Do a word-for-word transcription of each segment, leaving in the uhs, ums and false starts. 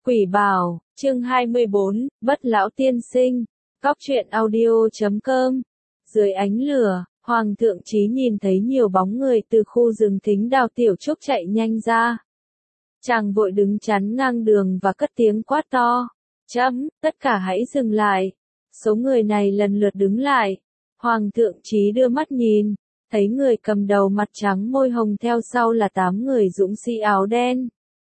Quỷ bảo, chương hai mươi bốn, Bất lão tiên sinh, Cóc truyện audio chấm com. Dưới ánh lửa, Hoàng thượng Chí nhìn thấy nhiều bóng người từ khu rừng thính đào tiểu trúc chạy nhanh ra. Chàng vội đứng chắn ngang đường và cất tiếng quát to. Chấm, tất cả hãy dừng lại. Số người này lần lượt đứng lại. Hoàng thượng Chí đưa mắt nhìn, thấy người cầm đầu mặt trắng môi hồng theo sau là tám người dũng sĩ áo đen.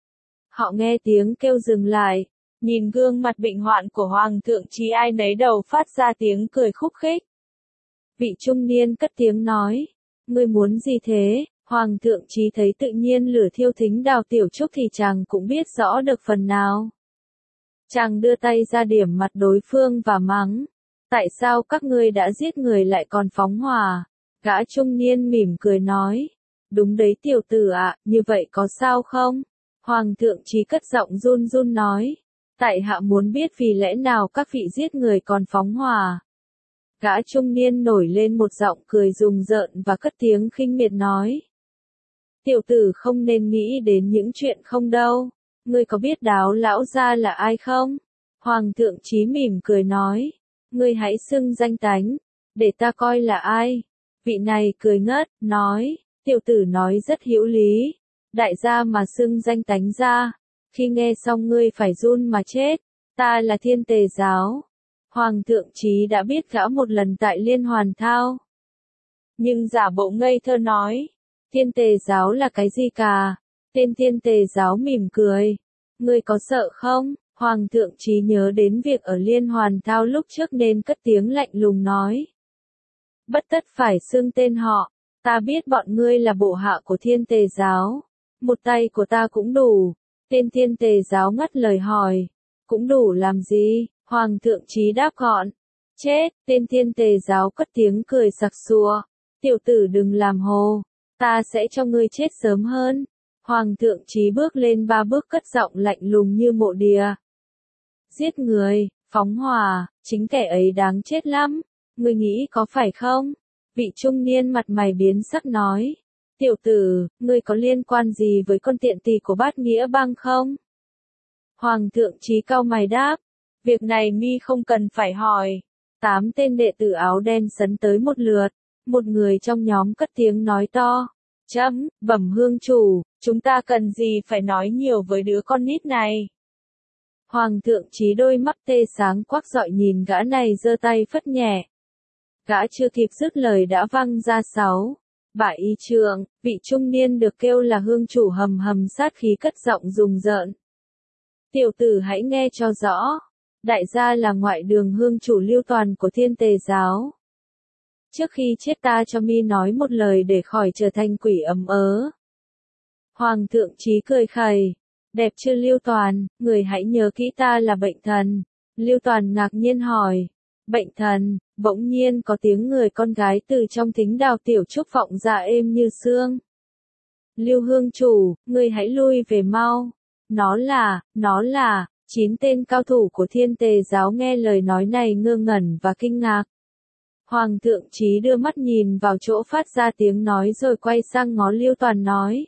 Họ nghe tiếng kêu dừng lại, nhìn gương mặt bệnh hoạn của Hoàng thượng Chí ai nấy đầu phát ra tiếng cười khúc khích. Vị trung niên cất tiếng nói, ngươi muốn gì thế? Hoàng thượng Chí thấy tự nhiên lửa thiêu thính đào tiểu trúc thì chàng cũng biết rõ được phần nào. Chàng đưa tay ra điểm mặt đối phương và mắng, tại sao các ngươi đã giết người lại còn phóng hỏa? Gã trung niên mỉm cười nói, đúng đấy tiểu tử ạ, như vậy có sao không? Hoàng thượng Chí cất giọng run run nói, tại hạ muốn biết vì lẽ nào các vị giết người còn phóng hỏa. Gã trung niên nổi lên một giọng cười rùng rợn và cất tiếng khinh miệt nói, tiểu tử không nên nghĩ đến những chuyện không đâu, ngươi có biết Đáo lão gia là ai không? Hoàng thượng Chí mỉm cười nói, ngươi hãy xưng danh tánh, để ta coi là ai. Vị này cười ngất, nói, tiểu tử nói rất hữu lý. Đại gia mà xưng danh tánh ra, khi nghe xong ngươi phải run mà chết, ta là Thiên Tề Giáo. Hoàng thượng Chí đã biết gã một lần tại Liên Hoàn Thao. Nhưng giả bộ ngây thơ nói, Thiên Tề Giáo là cái gì cả? Tên Thiên Tề Giáo mỉm cười, ngươi có sợ không? Hoàng thượng Chí nhớ đến việc ở Liên Hoàn Thao lúc trước nên cất tiếng lạnh lùng nói. Bất tất phải xưng tên họ, ta biết bọn ngươi là bộ hạ của Thiên Tề Giáo. Một tay của ta cũng đủ. Tên Thiên Tề Giáo ngắt lời hỏi. Cũng đủ làm gì? Hoàng thượng Chí đáp gọn. Chết! Tên Thiên Tề Giáo cất tiếng cười sặc sụa. Tiểu tử đừng làm hồ. Ta sẽ cho ngươi chết sớm hơn. Hoàng thượng Chí bước lên ba bước cất giọng lạnh lùng như mộ đìa. Giết người, phóng hỏa, chính kẻ ấy đáng chết lắm. Ngươi nghĩ có phải không? Vị trung niên mặt mày biến sắc nói. Tiểu tử, ngươi có liên quan gì với con tiện tỳ của Bát Nghĩa Bang không? Hoàng thượng Chí cau mày đáp. Việc này mi không cần phải hỏi. Tám tên đệ tử áo đen sấn tới một lượt. Một người trong nhóm cất tiếng nói to. Chấm, bẩm hương chủ, chúng ta cần gì phải nói nhiều với đứa con nít này. Hoàng thượng Chí đôi mắt tê sáng quắc dọi nhìn gã này giơ tay phất nhẹ. Gã chưa kịp dứt lời đã văng ra sáu. Bại y trượng, vị trung niên được kêu là hương chủ hầm hầm sát khí cất giọng rùng rợn. Tiểu tử hãy nghe cho rõ. Đại gia là ngoại đường hương chủ Lưu Toàn của Thiên Tề Giáo. Trước khi chết ta cho mi nói một lời để khỏi trở thành quỷ ấm ớ. Hoàng thượng Chí cười khẩy. Đẹp chưa Lưu Toàn, người hãy nhớ kỹ ta là bệnh thần. Lưu Toàn ngạc nhiên hỏi. Bệnh thần, bỗng nhiên có tiếng người con gái từ trong thính đào tiểu trúc vọng ra êm như sương. Lưu hương chủ, người hãy lui về mau. Nó là, nó là, chín tên cao thủ của Thiên Tề Giáo nghe lời nói này ngơ ngẩn và kinh ngạc. Hoàng thượng Chí đưa mắt nhìn vào chỗ phát ra tiếng nói rồi quay sang ngó Lưu Toàn nói.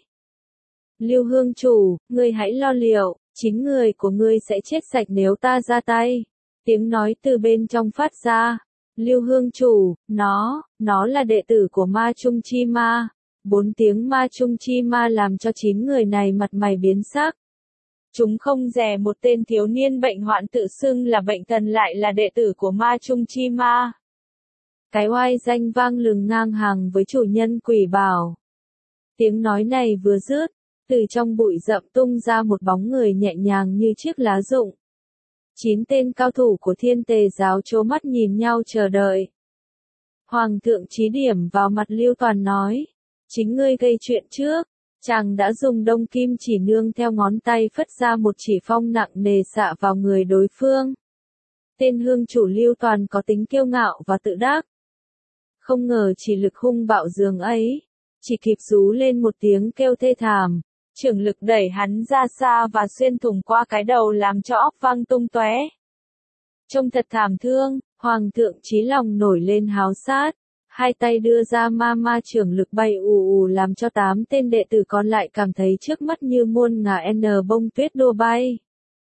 Lưu hương chủ, ngươi hãy lo liệu, chín người của ngươi sẽ chết sạch nếu ta ra tay. Tiếng nói từ bên trong phát ra. Lưu hương chủ, nó, nó là đệ tử của Ma Trung Chi Ma. Bốn tiếng Ma Trung Chi Ma làm cho chín người này mặt mày biến sắc. Chúng không dè một tên thiếu niên bệnh hoạn tự xưng là bệnh thần lại là đệ tử của Ma Trung Chi Ma. Cái oai danh vang lừng ngang hàng với chủ nhân quỷ bảo. Tiếng nói này vừa dứt, từ trong bụi rậm tung ra một bóng người nhẹ nhàng như chiếc lá rụng. Chín tên cao thủ của Thiên Tề Giáo trố mắt nhìn nhau chờ đợi. Hoàng thượng Chí điểm vào mặt Lưu Toàn nói. Chính ngươi gây chuyện trước. Chàng đã dùng đông kim chỉ nương theo ngón tay phất ra một chỉ phong nặng nề xạ vào người đối phương. Tên hương chủ Lưu Toàn có tính kiêu ngạo và tự đắc. Không ngờ chỉ lực hung bạo dường ấy. Chỉ kịp rú lên một tiếng kêu thê thảm. Trưởng lực đẩy hắn ra xa và xuyên thủng qua cái đầu làm cho óc văng tung tóe. Trông thật thảm thương, Hoàng thượng Chí lòng nổi lên háo sát. Hai tay đưa ra ma ma trưởng lực bay ù ù làm cho tám tên đệ tử còn lại cảm thấy trước mắt như muôn ngà n bông tuyết đua bay.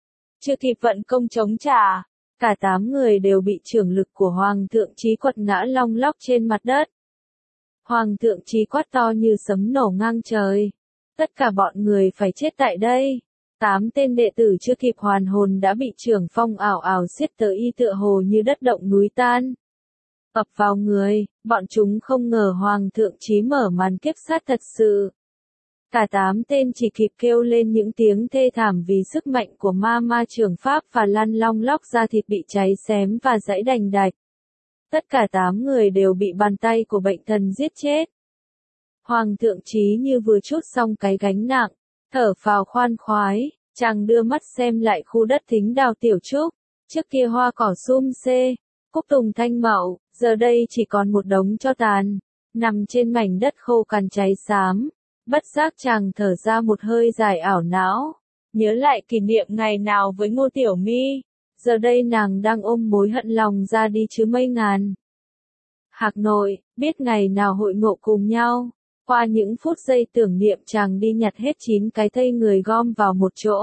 chưa kịp vận công chống trả, cả tám người đều bị chưởng lực của Hoàng thượng Chí quật ngã long lóc trên mặt đất. Hoàng thượng Chí quát to như sấm nổ ngang trời. Tất cả bọn người phải chết tại đây. Tám tên đệ tử chưa kịp hoàn hồn đã bị trưởng phong ảo ảo xiết tới y tựa hồ như đất động núi tan. Ập vào người, bọn chúng không ngờ Hoàng thượng Chí mở màn kiếp sát thật sự. Cả tám tên chỉ kịp kêu lên những tiếng thê thảm vì sức mạnh của ma ma trưởng pháp và lăn long lóc da thịt bị cháy xém và giãy đành đạch. Tất cả tám người đều bị bàn tay của bệnh thần giết chết. Hoàng thượng Chí như vừa trút xong cái gánh nặng, thở phào khoan khoái, chàng đưa mắt xem lại khu đất thính đào tiểu trúc, trước kia hoa cỏ sum xê, cúc tùng thanh mậu, giờ đây chỉ còn một đống tro tàn, nằm trên mảnh đất khô cằn cháy xám. Bất giác chàng thở ra một hơi dài ảo não, nhớ lại kỷ niệm ngày nào với Ngô Tiểu My, giờ đây nàng đang ôm mối hận lòng ra đi chứ mây ngàn. Hạc nội, biết ngày nào hội ngộ cùng nhau, qua những phút giây tưởng niệm chàng đi nhặt hết chín cái thây người gom vào một chỗ.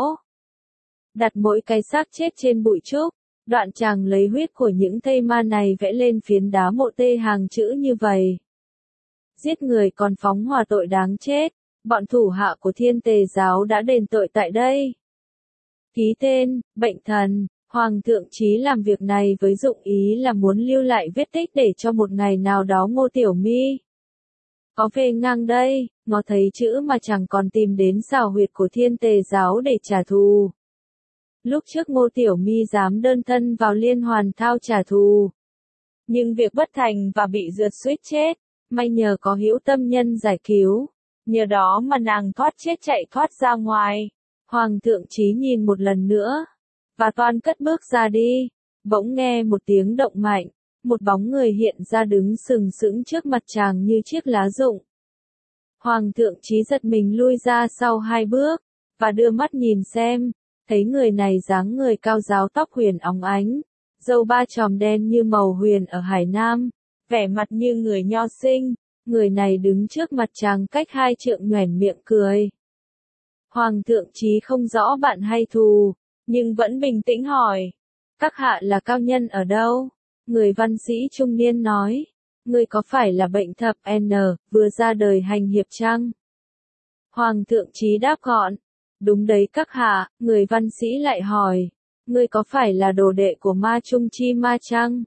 Đặt mỗi cái xác chết trên bụi trúc, đoạn chàng lấy huyết của những thây ma này vẽ lên phiến đá mộ tê hàng chữ như vậy. Giết người còn phóng hỏa tội đáng chết, bọn thủ hạ của Thiên Tề giáo đã đền tội tại đây. Ký tên, bệnh thần, Hoàng thượng Chí làm việc này với dụng ý là muốn lưu lại vết tích để cho một ngày nào đó Ngô Tiểu My có về ngang đây, ngó thấy chữ mà chẳng còn tìm đến xào huyệt của Thiên Tề giáo để trả thù. Lúc trước Ngô Tiểu My dám đơn thân vào Liên Hoàn Thao trả thù, nhưng việc bất thành và bị rượt suýt chết. May nhờ có hữu tâm nhân giải cứu, nhờ đó mà nàng thoát chết chạy thoát ra ngoài. Hoàng thượng Chí nhìn một lần nữa, và toan cất bước ra đi, bỗng nghe một tiếng động mạnh, một bóng người hiện ra đứng sừng sững trước mặt chàng như chiếc lá rụng. Hoàng thượng Chí giật mình lui ra sau hai bước, và đưa mắt nhìn xem, thấy người này dáng người cao ráo tóc huyền óng ánh, râu ba chòm đen như màu huyền ở Hải Nam. Vẻ mặt như người nho sinh, người này đứng trước mặt chàng cách hai trượng nhoẻn miệng cười. Hoàng thượng Chí không rõ bạn hay thù, nhưng vẫn bình tĩnh hỏi, các hạ là cao nhân ở đâu? Người văn sĩ trung niên nói, ngươi có phải là bệnh thập N, vừa ra đời hành hiệp chăng? Hoàng thượng Chí đáp gọn, đúng đấy các hạ. Người văn sĩ lại hỏi, ngươi có phải là đồ đệ của Ma Trung Chi Ma chăng?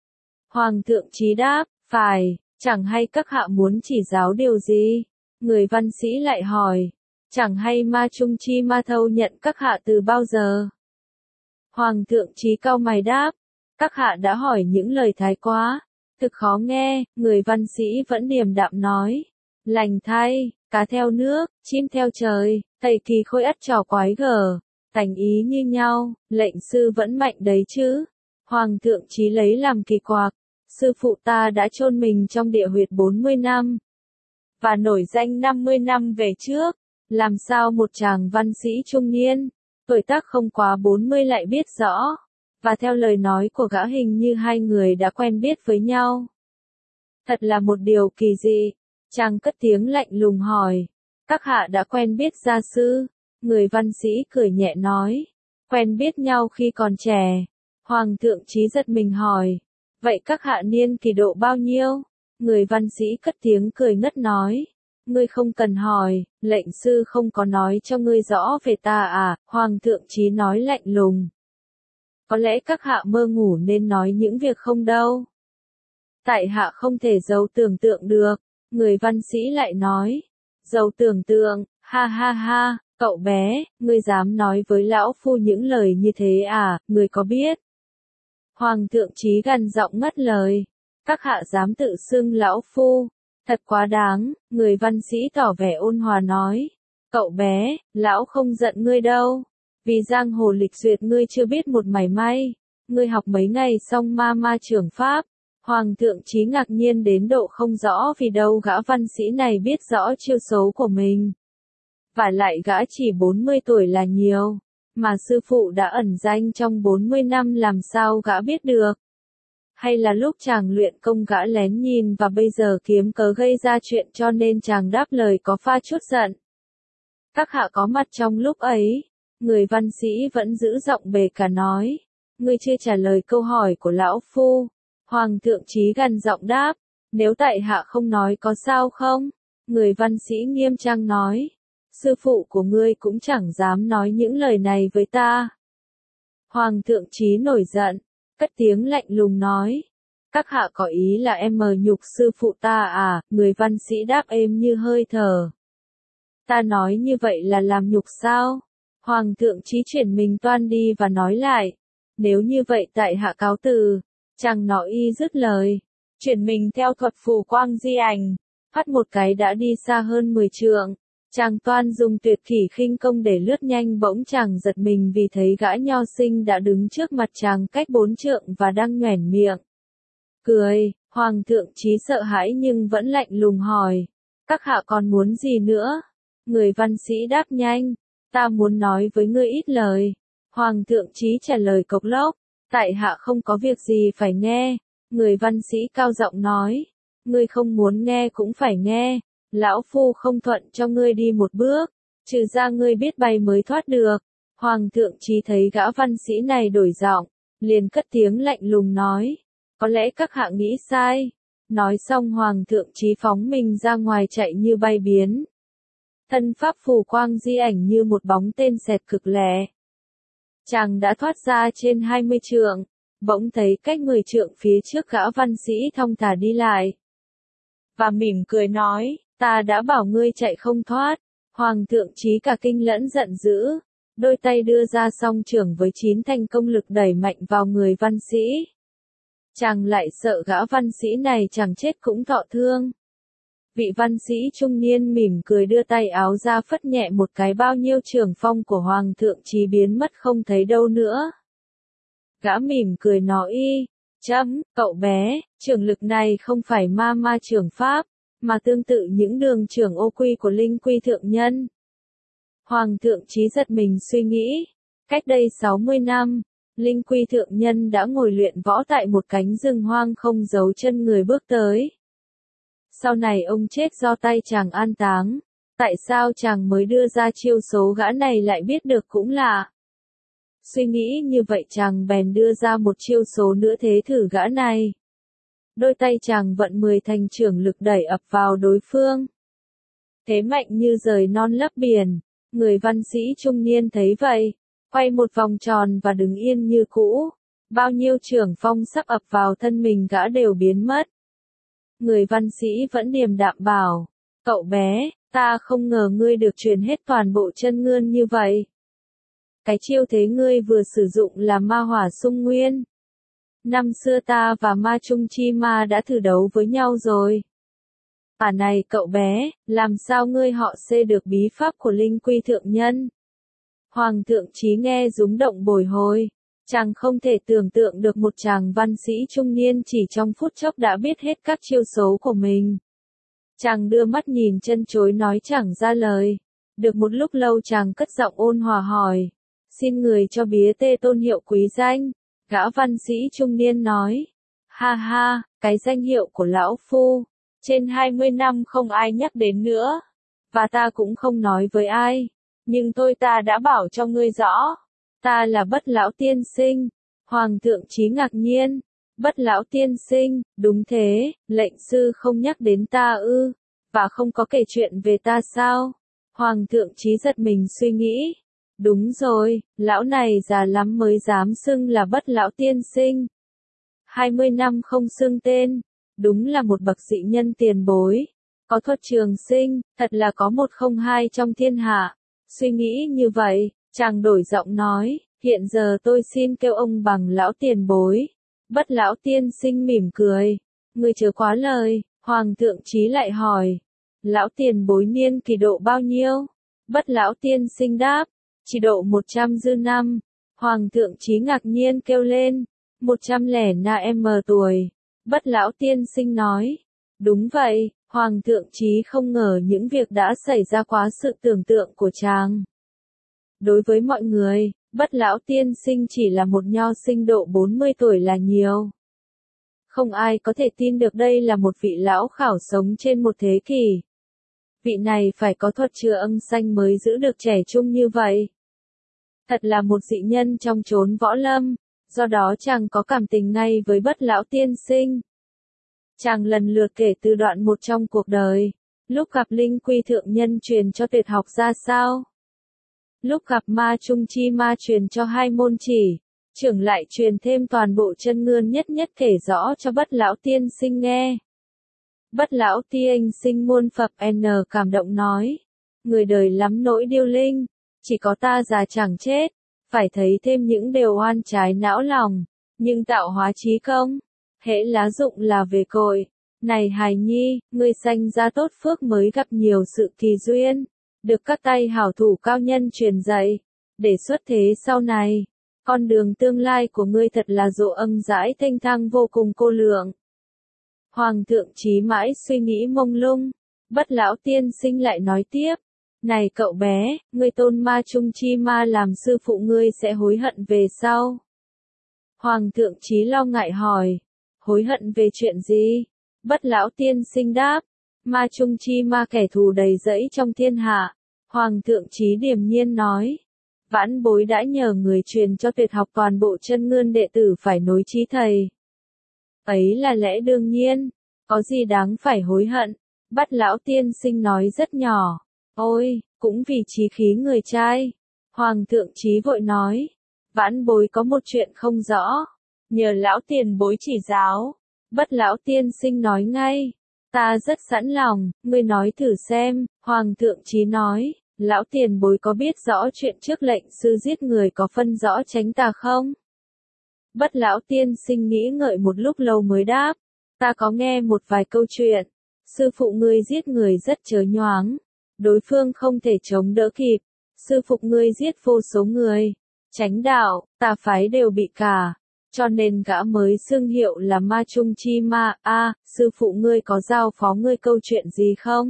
Hoàng thượng Chí đáp, phải, chẳng hay các hạ muốn chỉ giáo điều gì? Người văn sĩ lại hỏi, chẳng hay Ma Trung Chi Ma thâu nhận các hạ từ bao giờ? Hoàng thượng Chí cau mày đáp, các hạ đã hỏi những lời thái quá, thực khó nghe. Người văn sĩ vẫn điềm đạm nói, lành thay, cá theo nước, chim theo trời, thầy kỳ khôi ắt trò quái gở, thành ý như nhau, lệnh sư vẫn mạnh đấy chứ. Hoàng thượng Chí lấy làm kỳ quặc, sư phụ ta đã chôn mình trong địa huyệt bốn mươi năm, và nổi danh năm mươi năm về trước, làm sao một chàng văn sĩ trung niên, tuổi tác không quá bốn mươi lại biết rõ, và theo lời nói của gã hình như hai người đã quen biết với nhau. Thật là một điều kỳ dị, chàng cất tiếng lạnh lùng hỏi, các hạ đã quen biết gia sư? Người văn sĩ cười nhẹ nói, quen biết nhau khi còn trẻ. Hoàng thượng Chí giật mình hỏi, vậy các hạ niên kỷ độ bao nhiêu? Người văn sĩ cất tiếng cười ngất nói, ngươi không cần hỏi, lệnh sư không có nói cho ngươi rõ về ta à? Hoàng thượng Chí nói lạnh lùng, có lẽ các hạ mơ ngủ nên nói những việc không đâu. Tại hạ không thể giấu tưởng tượng được. Người văn sĩ lại nói, giấu tưởng tượng, ha ha ha, cậu bé, ngươi dám nói với lão phu những lời như thế à? Ngươi có biết? Hoàng thượng Chí gằn giọng ngắt lời, các hạ dám tự xưng lão phu, thật quá đáng. Người văn sĩ tỏ vẻ ôn hòa nói, cậu bé, lão không giận ngươi đâu, vì giang hồ lịch duyệt ngươi chưa biết một mảy may, ngươi học mấy ngày xong ma ma trưởng pháp. Hoàng thượng Chí ngạc nhiên đến độ không rõ vì đâu gã văn sĩ này biết rõ chiêu số của mình. Và lại gã chỉ bốn mươi tuổi là nhiều, mà sư phụ đã ẩn danh trong bốn mươi năm làm sao gã biết được? Hay là lúc chàng luyện công gã lén nhìn và bây giờ kiếm cớ gây ra chuyện cho nên chàng đáp lời có pha chút giận? Các hạ có mặt trong lúc ấy. Người văn sĩ vẫn giữ giọng bề cả nói. Ngươi chưa trả lời câu hỏi của lão phu. Hoàng thượng Chí gằn giọng đáp. Nếu tại hạ không nói có sao không? Người văn sĩ nghiêm trang nói. Sư phụ của ngươi cũng chẳng dám nói những lời này với ta. Hoàng thượng Chí nổi giận, cất tiếng lạnh lùng nói. Các hạ có ý là em mờ nhục sư phụ ta à? Người văn sĩ đáp êm như hơi thở. Ta nói như vậy là làm nhục sao? Hoàng thượng Chí chuyển mình toan đi và nói lại. Nếu như vậy tại hạ cáo từ. Chàng nọ y dứt lời. Chuyển mình theo thuật phù quang di ảnh. Phát một cái đã đi xa hơn mười trượng. Chàng toan dùng tuyệt kỷ khinh công để lướt nhanh, bỗng chàng giật mình vì thấy gã nho sinh đã đứng trước mặt chàng cách bốn trượng và đang nhoẻn miệng. Cười, Hoàng thượng Chí sợ hãi nhưng vẫn lạnh lùng hỏi. Các hạ còn muốn gì nữa? Người văn sĩ đáp nhanh. Ta muốn nói với ngươi ít lời. Hoàng thượng Chí trả lời cộc lốc. Tại hạ không có việc gì phải nghe. Người văn sĩ cao giọng nói. Ngươi không muốn nghe cũng phải nghe. Lão phu không thuận cho ngươi đi một bước. Trừ ra ngươi biết bay mới thoát được. Hoàng thượng Chí thấy gã văn sĩ này đổi giọng. Liền cất tiếng lạnh lùng nói. Có lẽ các hạ nghĩ sai. Nói xong Hoàng thượng Chí phóng mình ra ngoài chạy như bay biến. Thân pháp phù quang di ảnh như một bóng tên xẹt cực lẹ. Chàng đã thoát ra trên hai mươi trượng, bỗng thấy cách mười trượng phía trước gã văn sĩ thong thả đi lại. Và mỉm cười nói, ta đã bảo ngươi chạy không thoát. Hoàng thượng Chí cả kinh lẫn giận dữ, đôi tay đưa ra song chưởng với chín thành công lực đẩy mạnh vào người văn sĩ. Chàng lại sợ gã văn sĩ này chẳng chết cũng thọ thương. Vị văn sĩ trung niên mỉm cười đưa tay áo ra phất nhẹ một cái, bao nhiêu trường phong của Hoàng thượng Chí biến mất không thấy đâu nữa. Gã mỉm cười nói y, chấm, cậu bé, trường lực này không phải ma ma trường pháp, mà tương tự những đường trường ô quy của linh quy thượng nhân. Hoàng thượng Chí giật mình suy nghĩ, cách đây sáu mươi năm, linh quy thượng nhân đã ngồi luyện võ tại một cánh rừng hoang không giấu chân người bước tới. Sau này ông chết do tay chàng an táng. Tại sao chàng mới đưa ra chiêu số gã này lại biết được cũng lạ. Suy nghĩ như vậy chàng bèn đưa ra một chiêu số nữa thế thử gã này. Đôi tay chàng vận mười thành chưởng lực đẩy ập vào đối phương. Thế mạnh như rời non lấp biển. Người văn sĩ trung niên thấy vậy, quay một vòng tròn và đứng yên như cũ. Bao nhiêu chưởng phong sắp ập vào thân mình gã đều biến mất. Người văn sĩ vẫn điềm đạm bảo, cậu bé, ta không ngờ ngươi được truyền hết toàn bộ chân ngươn như vậy. Cái chiêu thế ngươi vừa sử dụng là ma hỏa xung nguyên. Năm xưa ta và ma trung chi ma đã thử đấu với nhau rồi. À này cậu bé, làm sao ngươi họ xê được bí pháp của linh quy thượng nhân? Hoàng thượng Chí nghe rúng động bồi hồi. Chàng không thể tưởng tượng được một chàng văn sĩ trung niên chỉ trong phút chốc đã biết hết các chiêu số của mình. Chàng đưa mắt nhìn chân chối nói chẳng ra lời. Được một lúc lâu chàng cất giọng ôn hòa hỏi. Xin người cho bía tê tôn hiệu quý danh. Gã văn sĩ trung niên nói. Ha ha, cái danh hiệu của lão phu. Trên hai mươi năm không ai nhắc đến nữa. Và ta cũng không nói với ai. Nhưng tôi ta đã bảo cho ngươi rõ. Ta là Bất Lão tiên sinh. Hoàng thượng Chí ngạc nhiên. Bất Lão tiên sinh, đúng thế, lệnh sư không nhắc đến ta ư, và không có kể chuyện về ta sao? Hoàng thượng Chí giật mình suy nghĩ. Đúng rồi, lão này già lắm mới dám xưng là Bất Lão tiên sinh. hai mươi năm không xưng tên, đúng là một bậc dị nhân tiền bối. Có thuật trường sinh, thật là có một không hai trong thiên hạ. Suy nghĩ như vậy, chàng đổi giọng nói, hiện giờ tôi xin kêu ông bằng lão tiền bối. Bất Lão tiên sinh mỉm cười, người chớ quá lời. Hoàng thượng Chí lại hỏi, lão tiền bối niên kỳ độ bao nhiêu? Bất Lão tiên sinh đáp, chỉ độ một trăm dư năm. Hoàng thượng Chí ngạc nhiên kêu lên, một trăm lẻ na em tuổi. Bất Lão tiên sinh nói, đúng vậy. Hoàng thượng Chí không ngờ những việc đã xảy ra quá sự tưởng tượng của chàng. Đối với mọi người, Bất Lão tiên sinh chỉ là một nho sinh độ bốn mươi tuổi là nhiều. Không ai có thể tin được đây là một vị lão khảo sống trên một thế kỷ. Vị này phải có thuật chữa âm xanh mới giữ được trẻ trung như vậy. thật là một dị nhân trong chốn võ lâm, do đó chàng có cảm tình ngay với Bất lão tiên sinh. Chàng lần lượt kể từ đoạn một trong cuộc đời, lúc gặp Linh Quy thượng nhân truyền cho tuyệt học ra sao, lúc gặp Ma Trung Chi Ma truyền cho hai môn chỉ, trưởng lại truyền thêm toàn bộ chân ngươn, nhất nhất kể rõ cho Bất lão tiên sinh nghe. Bất lão tiên sinh muôn phập n cảm động nói, người đời lắm nỗi điêu linh, chỉ có ta già chẳng chết, phải thấy thêm những điều oan trái não lòng, nhưng tạo hóa trí công, hễ lá dụng là về cội. Này hài nhi, ngươi sanh ra tốt phước mới gặp nhiều sự kỳ duyên, được các tay hảo thủ cao nhân truyền dạy, để xuất thế sau này, con đường tương lai của ngươi thật là rộ âm rãi thanh thang vô cùng cô lượng. Hoàng thượng trí mãi suy nghĩ mông lung, Bất lão tiên sinh lại nói tiếp, này cậu bé, ngươi tôn Ma Trung Chi Ma làm sư phụ ngươi sẽ hối hận về sau. Hoàng thượng trí lo ngại hỏi, hối hận về chuyện gì? Bất lão tiên sinh đáp, Ma Trung Chi Ma kẻ thù đầy dẫy trong thiên hạ. Hoàng thượng trí điềm nhiên nói, vãn bối đã nhờ người truyền cho tuyệt học toàn bộ chân ngươn đệ tử phải nối chí thầy. Ấy là lẽ đương nhiên, có gì đáng phải hối hận? Bất lão tiên sinh nói rất nhỏ, ôi, cũng vì chí khí người trai. Hoàng thượng trí vội nói, vãn bối có một chuyện không rõ, nhờ lão tiền bối chỉ giáo. Bất lão tiên sinh nói ngay, ta rất sẵn lòng, ngươi nói thử xem. Hoàng thượng trí nói, lão tiền bối có biết rõ chuyện trước lệnh sư giết người có phân rõ tránh tà không? Bất lão tiên sinh nghĩ ngợi một lúc lâu mới đáp, ta có nghe một vài câu chuyện, sư phụ ngươi giết người rất chớ nhoáng, đối phương không thể chống đỡ kịp, sư phụ ngươi giết vô số người, chánh đạo, tà phái đều bị cả. Cho nên gã mới xưng hiệu là Ma Trung Chi Ma. A, à, sư phụ ngươi có giao phó ngươi câu chuyện gì không?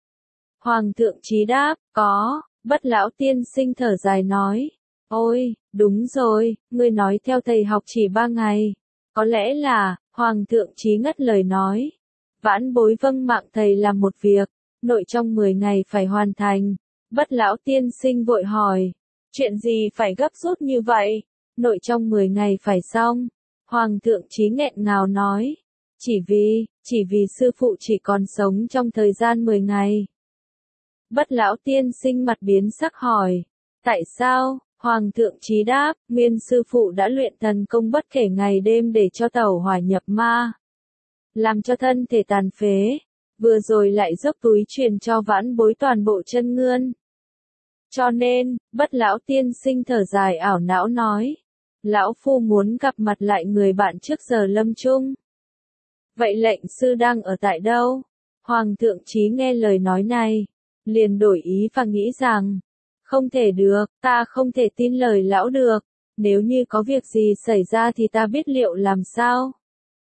Hoàng thượng trí đáp, có. Bất lão tiên sinh thở dài nói, ôi, đúng rồi, ngươi nói theo thầy học chỉ ba ngày. Có lẽ là, Hoàng thượng trí ngắt lời nói, vãn bối vâng mạng thầy làm một việc, nội trong mười ngày phải hoàn thành. Bất lão tiên sinh vội hỏi, chuyện gì phải gấp rút như vậy? Nội trong mười ngày phải xong. Hoàng thượng trí nghẹn ngào nói, chỉ vì, chỉ vì sư phụ chỉ còn sống trong thời gian mười ngày. Bất lão tiên sinh mặt biến sắc hỏi, tại sao? Hoàng thượng trí đáp, nguyên sư phụ đã luyện thần công bất kể ngày đêm để cho tẩu hỏa nhập ma, làm cho thân thể tàn phế, vừa rồi lại dốc túi truyền cho vãn bối toàn bộ chân ngươn. Cho nên, bất lão tiên sinh thở dài ảo não nói, lão phu muốn gặp mặt lại người bạn trước giờ lâm chung. Vậy lệnh sư đang ở tại đâu? Hoàng thượng trí nghe lời nói này, liền đổi ý và nghĩ rằng, không thể được, ta không thể tin lời lão được, nếu như có việc gì xảy ra thì ta biết liệu làm sao?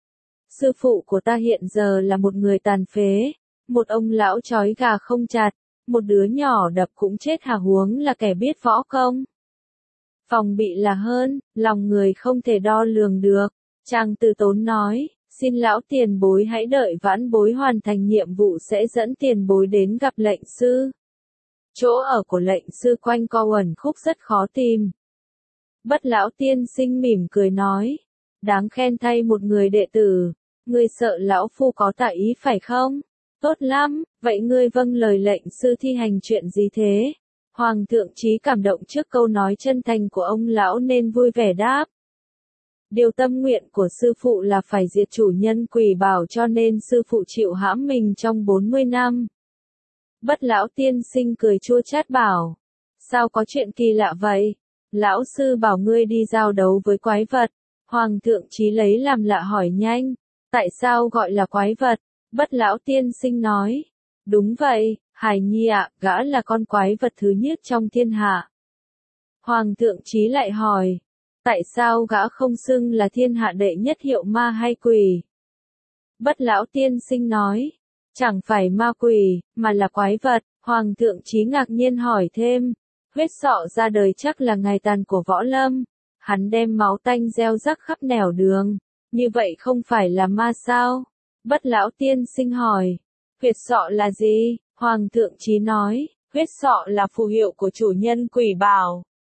Sư phụ của ta hiện giờ là một người tàn phế, một ông lão trói gà không chặt, một đứa nhỏ đập cũng chết, hà huống là kẻ biết võ công. Phòng bị là hơn, lòng người không thể đo lường được. Chàng từ tốn nói, xin lão tiền bối hãy đợi vãn bối hoàn thành nhiệm vụ sẽ dẫn tiền bối đến gặp lệnh sư. Chỗ ở của lệnh sư quanh co uẩn khúc rất khó tìm. Bất lão tiên sinh mỉm cười nói, đáng khen thay một người đệ tử, ngươi sợ lão phu có tà ý phải không? Tốt lắm, vậy ngươi vâng lời lệnh sư thi hành chuyện gì thế? Hoàng thượng trí cảm động trước câu nói chân thành của ông lão nên vui vẻ đáp. Điều tâm nguyện của sư phụ là phải diệt chủ nhân quỷ bảo, cho nên sư phụ chịu hãm mình trong bốn mươi năm. Bất lão tiên sinh cười chua chát bảo, sao có chuyện kỳ lạ vậy? Lão sư bảo ngươi đi giao đấu với quái vật. Hoàng thượng trí lấy làm lạ hỏi nhanh, tại sao gọi là quái vật? Bất lão tiên sinh nói, đúng vậy, hài nhi ạ, gã là con quái vật thứ nhất trong thiên hạ. Hoàng thượng trí lại hỏi, tại sao gã không xưng là thiên hạ đệ nhất hiệu ma hay quỷ? Bất lão tiên sinh nói, chẳng phải ma quỷ, mà là quái vật. Hoàng thượng trí ngạc nhiên hỏi thêm, huyết sọ ra đời chắc là ngày tàn của võ lâm, hắn đem máu tanh gieo rắc khắp nẻo đường, như vậy không phải là ma sao? Bất lão tiên sinh hỏi, huyết sọ là gì? Hoàng thượng trí nói, huyết sọ là phù hiệu của chủ nhân quỷ bảo.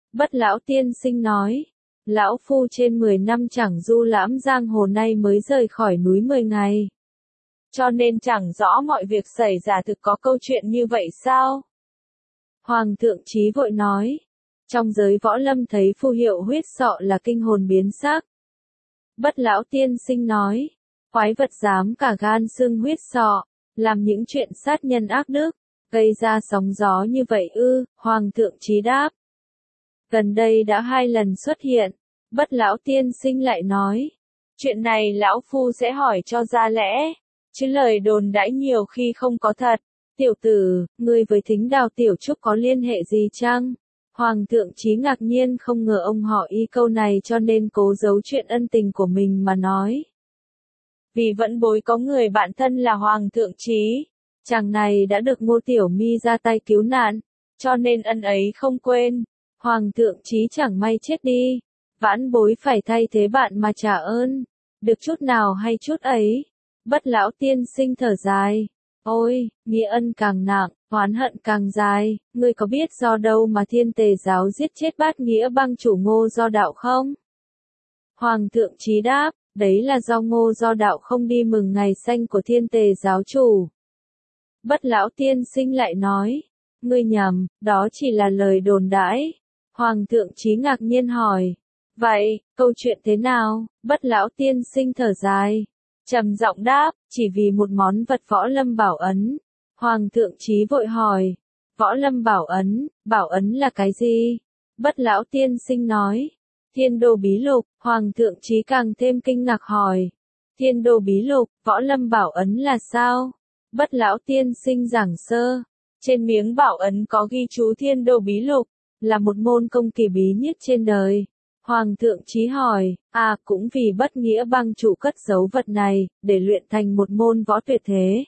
Bất lão tiên sinh nói, lão phu trên mười năm chẳng du lãm giang hồ nay mới rời khỏi núi mười ngày. Cho nên chẳng rõ mọi việc xảy ra thực có câu chuyện như vậy sao? Hoàng thượng Chí vội nói, trong giới võ lâm thấy phù hiệu huyết sọ là kinh hồn biến xác. Bất lão tiên sinh nói, quái vật dám cả gan xương huyết sọ, làm những chuyện sát nhân ác đức, gây ra sóng gió như vậy ư? Hoàng thượng Chí đáp, gần đây đã hai lần xuất hiện. Bất lão tiên sinh lại nói, chuyện này lão phu sẽ hỏi cho ra lẽ, chứ lời đồn đãi nhiều khi không có thật. Tiểu tử, ngươi với Thính Đào tiểu trúc có liên hệ gì chăng? Hoàng thượng Chí ngạc nhiên không ngờ ông hỏi y câu này cho nên cố giấu chuyện ân tình của mình mà nói. Vì vẫn bối có người bạn thân là Hoàng thượng Chí, chàng này đã được Ngô Tiểu Mi ra tay cứu nạn, cho nên ân ấy không quên. Hoàng thượng Chí chẳng may chết đi, vãn bối phải thay thế bạn mà trả ơn, được chút nào hay chút ấy. Bất lão tiên sinh thở dài, ôi, nghĩa ân càng nặng, oán hận càng dài, ngươi có biết do đâu mà Thiên Tề giáo giết chết Bát Nghĩa bang chủ Ngô Do Đạo không? Hoàng thượng Chí đáp, đấy là do Ngô Do Đạo không đi mừng ngày sanh của Thiên Tề giáo chủ. Bất lão tiên sinh lại nói, ngươi nhầm, đó chỉ là lời đồn đãi. Hoàng thượng Chí ngạc nhiên hỏi, vậy, câu chuyện thế nào? Bất lão tiên sinh thở dài, trầm giọng đáp, chỉ vì một món vật võ lâm bảo ấn. Hoàng thượng Chí vội hỏi, võ lâm bảo ấn, bảo ấn là cái gì? Bất lão tiên sinh nói, Thiên Đô Bí Lục. Hoàng thượng Chí càng thêm kinh ngạc hỏi, Thiên Đô Bí Lục, võ lâm bảo ấn là sao? Bất lão tiên sinh giảng sơ, trên miếng bảo ấn có ghi chú Thiên Đô Bí Lục, là một môn công kỳ bí nhất trên đời. Hoàng thượng Chí hỏi, à cũng vì Bất Nghĩa bang chủ cất giấu vật này, để luyện thành một môn võ tuyệt thế.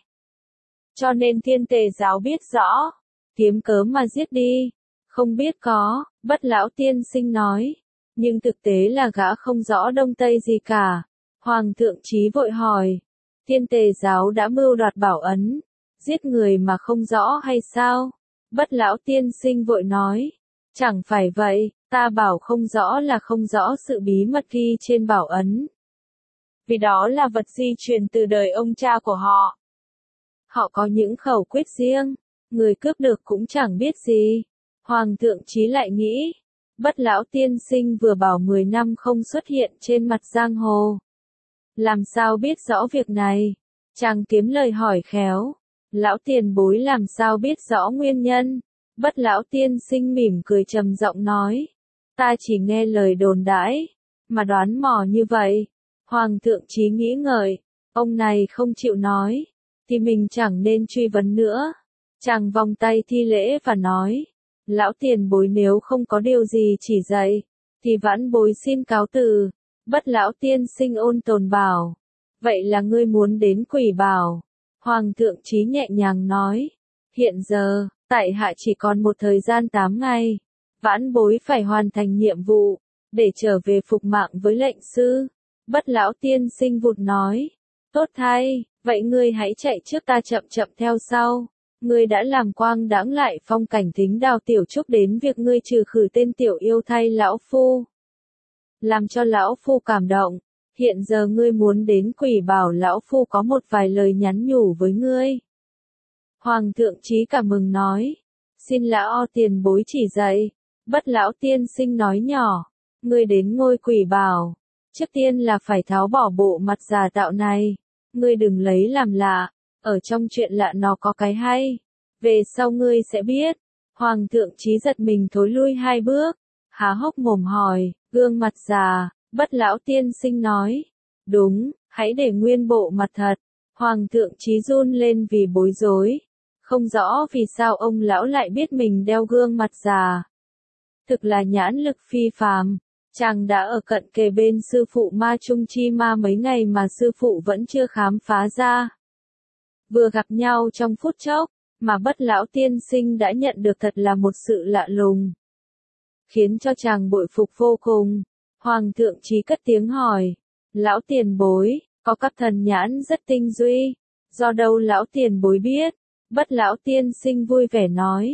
Cho nên Thiên Tề giáo biết rõ, kiếm cớ mà giết đi. Không biết có, bất lão tiên sinh nói, nhưng thực tế là gã không rõ đông tây gì cả. Hoàng thượng Chí vội hỏi, Thiên Tề giáo đã mưu đoạt bảo ấn, giết người mà không rõ hay sao? Bất lão tiên sinh vội nói, chẳng phải vậy, ta bảo không rõ là không rõ sự bí mật ghi trên bảo ấn. Vì đó là vật di truyền từ đời ông cha của họ. Họ có những khẩu quyết riêng, người cướp được cũng chẳng biết gì. Hoàng thượng Chí lại nghĩ, bất lão tiên sinh vừa bảo mười năm không xuất hiện trên mặt giang hồ. Làm sao biết rõ việc này? Chàng kiếm lời hỏi khéo, lão tiền bối làm sao biết rõ nguyên nhân? Bất lão tiên sinh mỉm cười trầm giọng nói, ta chỉ nghe lời đồn đãi, mà đoán mò như vậy. Hoàng thượng Chí nghĩ ngợi, ông này không chịu nói, thì mình chẳng nên truy vấn nữa. Chàng vòng tay thi lễ và nói, lão tiền bối nếu không có điều gì chỉ dạy, thì vãn bối xin cáo từ. Bất lão tiên sinh ôn tồn bảo, vậy là ngươi muốn đến Quỷ Bảo? Hoàng thượng Chí nhẹ nhàng nói, hiện giờ, tại hạ chỉ còn một thời gian tám ngày, vãn bối phải hoàn thành nhiệm vụ, để trở về phục mạng với lệnh sư. Bất lão tiên sinh vụt nói, tốt thay, vậy ngươi hãy chạy trước ta chậm chậm theo sau. Ngươi đã làm quang đãng lại phong cảnh Thính Đào tiểu trúc đến việc ngươi trừ khử tên tiểu yêu thay lão phu. Làm cho lão phu cảm động, hiện giờ ngươi muốn đến Quỷ Bảo, lão phu có một vài lời nhắn nhủ với ngươi. Hoàng thượng Chí cảm mừng nói, xin lão tiền bối chỉ dạy. Bất lão tiên sinh nói nhỏ, ngươi đến ngôi Quỷ Bảo, trước tiên là phải tháo bỏ bộ mặt giả tạo này. Ngươi đừng lấy làm lạ, ở trong chuyện lạ nó có cái hay, về sau ngươi sẽ biết. Hoàng thượng Chí giật mình thối lui hai bước, há hốc mồm hỏi, gương mặt già? Bất lão tiên sinh nói, đúng, hãy để nguyên bộ mặt thật. Hoàng thượng Chí run lên vì bối rối, không rõ vì sao ông lão lại biết mình đeo gương mặt già. Thực là nhãn lực phi phàm. Chàng đã ở cận kề bên sư phụ Ma Trung Chi Ma mấy ngày mà sư phụ vẫn chưa khám phá ra. Vừa gặp nhau trong phút chốc, mà bất lão tiên sinh đã nhận được thật là một sự lạ lùng, khiến cho chàng bội phục vô cùng. Hoàng thượng Chí cất tiếng hỏi, lão tiền bối, có các thần nhãn rất tinh duy, do đâu lão tiền bối biết? Bất lão tiên sinh vui vẻ nói,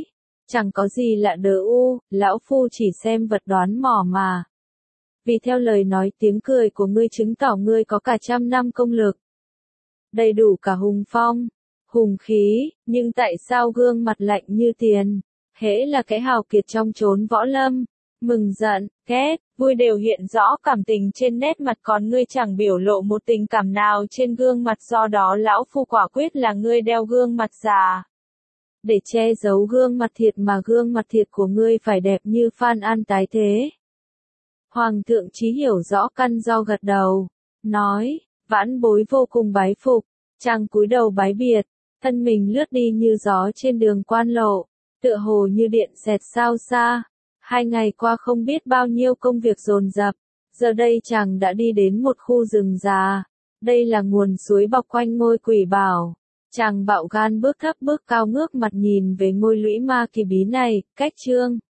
Chẳng có gì lạ đờ u, lão phu chỉ xem vật đoán mò mà. Vì theo lời nói tiếng cười của ngươi chứng tỏ ngươi có cả trăm năm công lực. Đầy đủ cả hùng phong, hùng khí, nhưng tại sao gương mặt lạnh như tiền? Hễ là cái hào kiệt trong chốn võ lâm, mừng giận, ghét, vui đều hiện rõ cảm tình trên nét mặt, còn ngươi chẳng biểu lộ một tình cảm nào trên gương mặt, do đó lão phu quả quyết là ngươi đeo gương mặt già. Để che giấu gương mặt thiệt, mà gương mặt thiệt của ngươi phải đẹp như Phan An tái thế. Hoàng thượng Chí hiểu rõ căn do gật đầu, nói, vãn bối vô cùng bái phục, chàng cúi đầu bái biệt, thân mình lướt đi như gió trên đường quan lộ, tựa hồ như điện xẹt sao xa. Hai ngày qua không biết bao nhiêu công việc dồn dập, giờ đây chàng đã đi đến một khu rừng già, đây là nguồn suối bọc quanh ngôi Quỷ Bảo. Chàng bạo gan bước thấp bước cao ngước mặt nhìn về ngôi lũy ma kỳ bí này, cách Trương